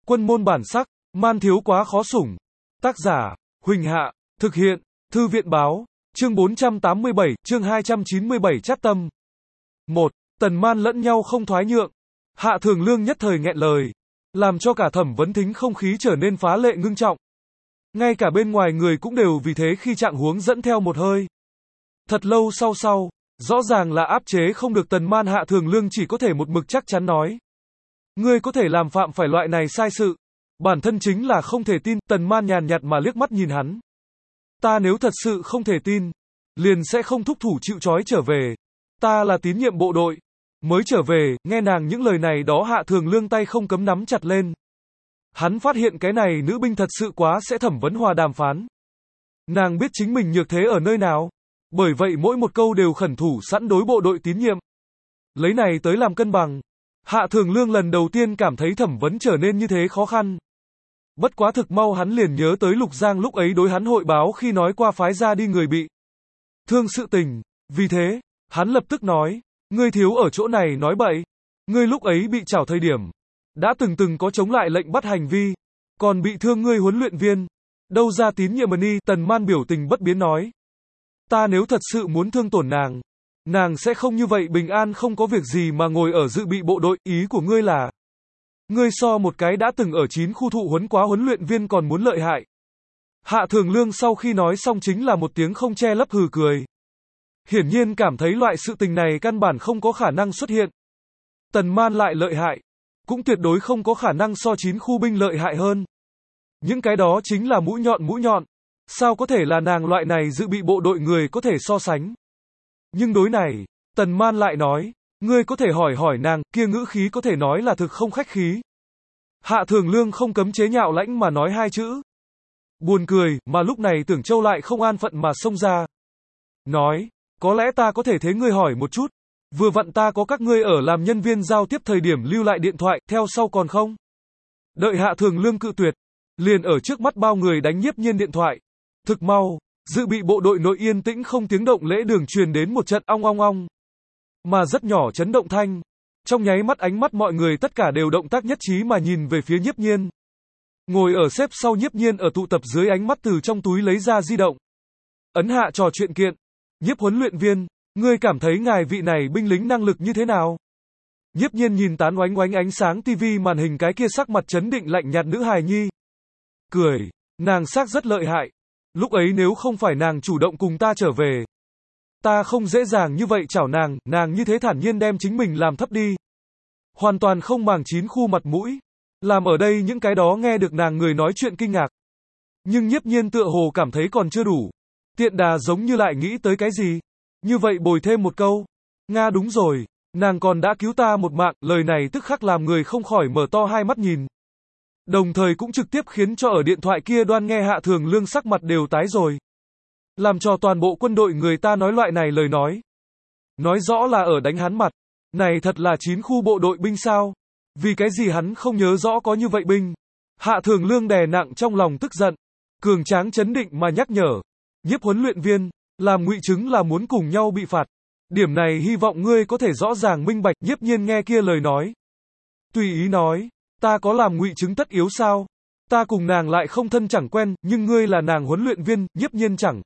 Quân môn bản sắc, man thiếu quá khó sủng. Tác giả, Huỳnh Hạ, thực hiện, Thư viện báo, chương 487, chương 297 Chát tâm. 1. Tần Man lẫn nhau không thoái nhượng. Hạ Thường Lương nhất thời nghẹn lời, làm cho cả thẩm vấn thính không khí trở nên phá lệ ngưng trọng. Ngay cả bên ngoài người cũng đều vì thế khi trạng huống dẫn theo một hơi. Thật lâu sau, rõ ràng là áp chế không được Tần Man. Hạ Thường Lương chỉ có thể một mực chắc chắn nói. Ngươi có thể làm phạm phải loại này sai sự. Bản thân chính là không thể tin. Tần Man nhàn nhạt mà liếc mắt nhìn hắn. Ta nếu thật sự không thể tin, liền sẽ không thúc thủ chịu trói trở về. Ta là tín nhiệm bộ đội. Mới trở về, nghe nàng những lời này đó. Hạ Thường Lương tay không cấm nắm chặt lên. Hắn phát hiện cái này nữ binh thật sự quá sẽ thẩm vấn hòa đàm phán. Nàng biết chính mình nhược thế ở nơi nào. Bởi vậy mỗi một câu đều khẩn thủ sẵn đối bộ đội tín nhiệm. Lấy này tới làm cân bằng. Hạ Thường Lương lần đầu tiên cảm thấy thẩm vấn trở nên như thế khó khăn. Bất quá thực mau hắn liền nhớ tới Lục Giang lúc ấy đối hắn hội báo khi nói qua phái ra đi người bị thương sự tình. Vì thế, hắn lập tức nói, ngươi thiếu ở chỗ này nói bậy. Ngươi lúc ấy bị trảo thời điểm, đã từng có chống lại lệnh bắt hành vi, còn bị thương ngươi huấn luyện viên. Đâu ra tín nhiệm ni. Tần Man biểu tình bất biến nói. Ta nếu thật sự muốn thương tổn nàng, nàng sẽ không như vậy bình an không có việc gì mà ngồi ở dự bị bộ đội. Ý của ngươi là, ngươi so một cái đã từng ở 9 khu thụ huấn quá huấn luyện viên còn muốn lợi hại. Hạ Thường Lương sau khi nói xong chính là một tiếng không che lấp hừ cười. Hiển nhiên cảm thấy loại sự tình này căn bản không có khả năng xuất hiện. Tần Man lại lợi hại, cũng tuyệt đối không có khả năng so 9 khu binh lợi hại hơn. Những cái đó chính là mũi nhọn. Sao có thể là nàng loại này dự bị bộ đội người có thể so sánh. Nhưng đối này, Tần Man lại nói, ngươi có thể hỏi nàng, kia ngữ khí có thể nói là thực không khách khí. Hạ Thường Lương không cấm chế nhạo lãnh mà nói hai chữ. Buồn cười, mà lúc này Tưởng Châu lại không an phận mà xông ra. Nói, có lẽ ta có thể thế ngươi hỏi một chút. Vừa vặn ta có các ngươi ở làm nhân viên giao tiếp thời điểm lưu lại điện thoại, theo sau còn không? Đợi Hạ Thường Lương cự tuyệt, liền ở trước mắt bao người đánh Nhiếp Nhiên điện thoại. Thực mau, dự bị bộ đội nội yên tĩnh không tiếng động lễ đường truyền đến một trận ong ong ong. Mà rất nhỏ chấn động thanh. Trong nháy mắt ánh mắt mọi người tất cả đều động tác nhất trí mà nhìn về phía Nhiếp Nhiên. Ngồi ở xếp sau Nhiếp Nhiên ở tụ tập dưới ánh mắt từ trong túi lấy ra di động. Ấn hạ trò chuyện kiện. Nhiếp huấn luyện viên, ngươi cảm thấy ngài vị này binh lính năng lực như thế nào? Nhiếp Nhiên nhìn tán oánh ánh sáng tivi màn hình cái kia sắc mặt chấn định lạnh nhạt nữ hài nhi. Cười, nàng xác rất lợi hại. Lúc ấy nếu không phải nàng chủ động cùng ta trở về, ta không dễ dàng như vậy chảo nàng như thế thản nhiên đem chính mình làm thấp đi. Hoàn toàn không màng 9 khu mặt mũi. Làm ở đây những cái đó nghe được nàng người nói chuyện kinh ngạc. Nhưng Nhiếp Nhiên tựa hồ cảm thấy còn chưa đủ. Tiện đà giống như lại nghĩ tới cái gì. Như vậy bồi thêm một câu. Nga đúng rồi, nàng còn đã cứu ta một mạng. Lời này tức khắc làm người không khỏi mở to hai mắt nhìn. Đồng thời cũng trực tiếp khiến cho ở điện thoại kia đoan nghe Hạ Thường Lương sắc mặt đều tái rồi. Làm cho toàn bộ quân đội người ta nói loại này lời nói. Nói rõ là ở đánh hắn mặt. Này thật là 9 khu bộ đội binh sao? Vì cái gì hắn không nhớ rõ có như vậy binh? Hạ Thường Lương đè nặng trong lòng tức giận. Cường tráng chấn định mà nhắc nhở. Nhiếp huấn luyện viên, làm ngụy chứng là muốn cùng nhau bị phạt. Điểm này hy vọng ngươi có thể rõ ràng minh bạch. Nhiếp Nhiên nghe kia lời nói. Tùy ý nói. Ta có làm ngụy chứng tất yếu sao? Ta cùng nàng lại không thân chẳng quen, nhưng ngươi là nàng huấn luyện viên. Nhiếp Nhiên chẳng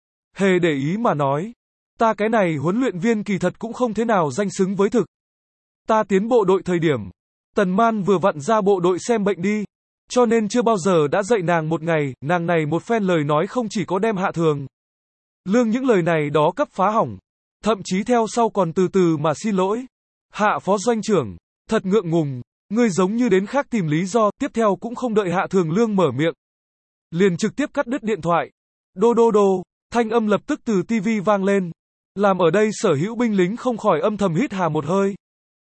hề để ý mà nói. Ta cái này huấn luyện viên kỳ thật cũng không thế nào danh xứng với thực. Ta tiến bộ đội thời điểm, Tần Man vừa vặn ra bộ đội xem bệnh đi. Cho nên chưa bao giờ đã dạy nàng một ngày. Nàng này một phen lời nói không chỉ có đem Hạ Thường Lương những lời này đó cấp phá hỏng. Thậm chí theo sau còn từ từ mà xin lỗi. Hạ phó doanh trưởng, thật ngượng ngùng. Ngươi giống như đến khác tìm lý do. Tiếp theo cũng không đợi Hạ Thường Lương mở miệng, liền trực tiếp cắt đứt điện thoại. Đô. Thanh âm lập tức từ tivi vang lên. Làm ở đây sở hữu binh lính không khỏi âm thầm hít hà một hơi.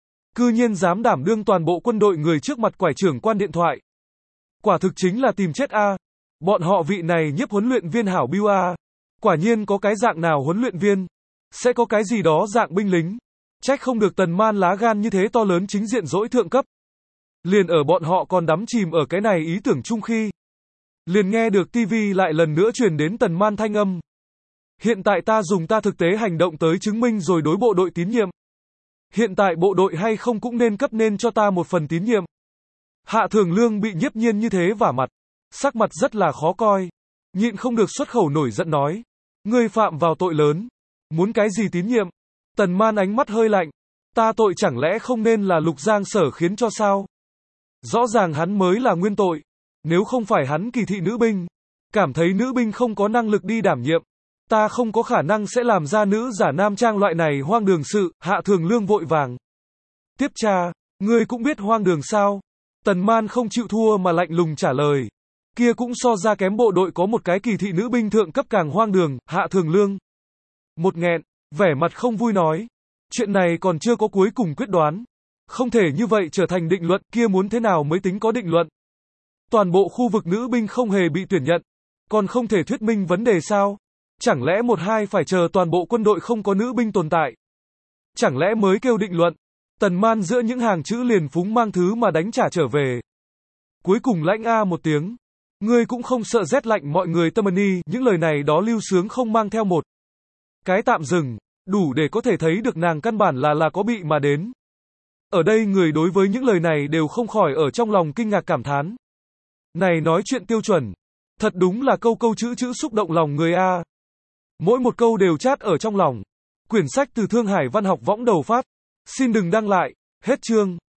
Cư nhiên dám đảm đương toàn bộ quân đội người trước mặt quải trưởng quan điện thoại. Quả thực chính là tìm chết a. Bọn họ vị này Nhiếp huấn luyện viên hảo biêu a. Quả nhiên có cái dạng nào huấn luyện viên, sẽ có cái gì đó dạng binh lính. Trách không được Tần Man lá gan như thế to lớn chính diện dỗi thượng cấp. Liền ở bọn họ còn đắm chìm ở cái này ý tưởng chung khi. Liền nghe được tivi lại lần nữa truyền đến Tần Man thanh âm. Hiện tại ta dùng ta thực tế hành động tới chứng minh rồi đối bộ đội tín nhiệm. Hiện tại bộ đội hay không cũng nên cấp nên cho ta một phần tín nhiệm. Hạ Thường Lương bị Nhiếp Nhiên như thế vả mặt, sắc mặt rất là khó coi, nhịn không được xuất khẩu nổi giận nói. Ngươi phạm vào tội lớn, muốn cái gì tín nhiệm? Tần Man ánh mắt hơi lạnh, ta tội chẳng lẽ không nên là Lục Giang Sở khiến cho sao? Rõ ràng hắn mới là nguyên tội, nếu không phải hắn kỳ thị nữ binh, cảm thấy nữ binh không có năng lực đi đảm nhiệm, ta không có khả năng sẽ làm ra nữ giả nam trang loại này hoang đường sự. Hạ Thường Lương vội vàng tiếp tra, ngươi cũng biết hoang đường sao? Tần Man không chịu thua mà lạnh lùng trả lời, kia cũng so ra kém bộ đội có một cái kỳ thị nữ binh thượng cấp càng hoang đường. Hạ Thường Lương một nghẹn, vẻ mặt không vui nói, chuyện này còn chưa có cuối cùng quyết đoán, không thể như vậy trở thành định luận, kia muốn thế nào mới tính có định luận? Toàn bộ khu vực nữ binh không hề bị tuyển nhận, còn không thể thuyết minh vấn đề sao? Chẳng lẽ một hai phải chờ toàn bộ quân đội không có nữ binh tồn tại, chẳng lẽ mới kêu định luận? Tần Man giữa những hàng chữ liền phúng mang thứ mà đánh trả trở về. Cuối cùng lãnh a một tiếng, ngươi cũng không sợ rét lạnh mọi người tâm ni, những lời này đó Lưu Sướng không mang theo một cái tạm dừng, đủ để có thể thấy được nàng căn bản là có bị mà đến. Ở đây người đối với những lời này đều không khỏi ở trong lòng kinh ngạc cảm thán. Này nói chuyện tiêu chuẩn, thật đúng là câu câu chữ chữ xúc động lòng người a. Mỗi một câu đều chát ở trong lòng. Quyển sách từ Thương Hải Văn học võng đầu phát. Xin đừng đăng lại. Hết chương.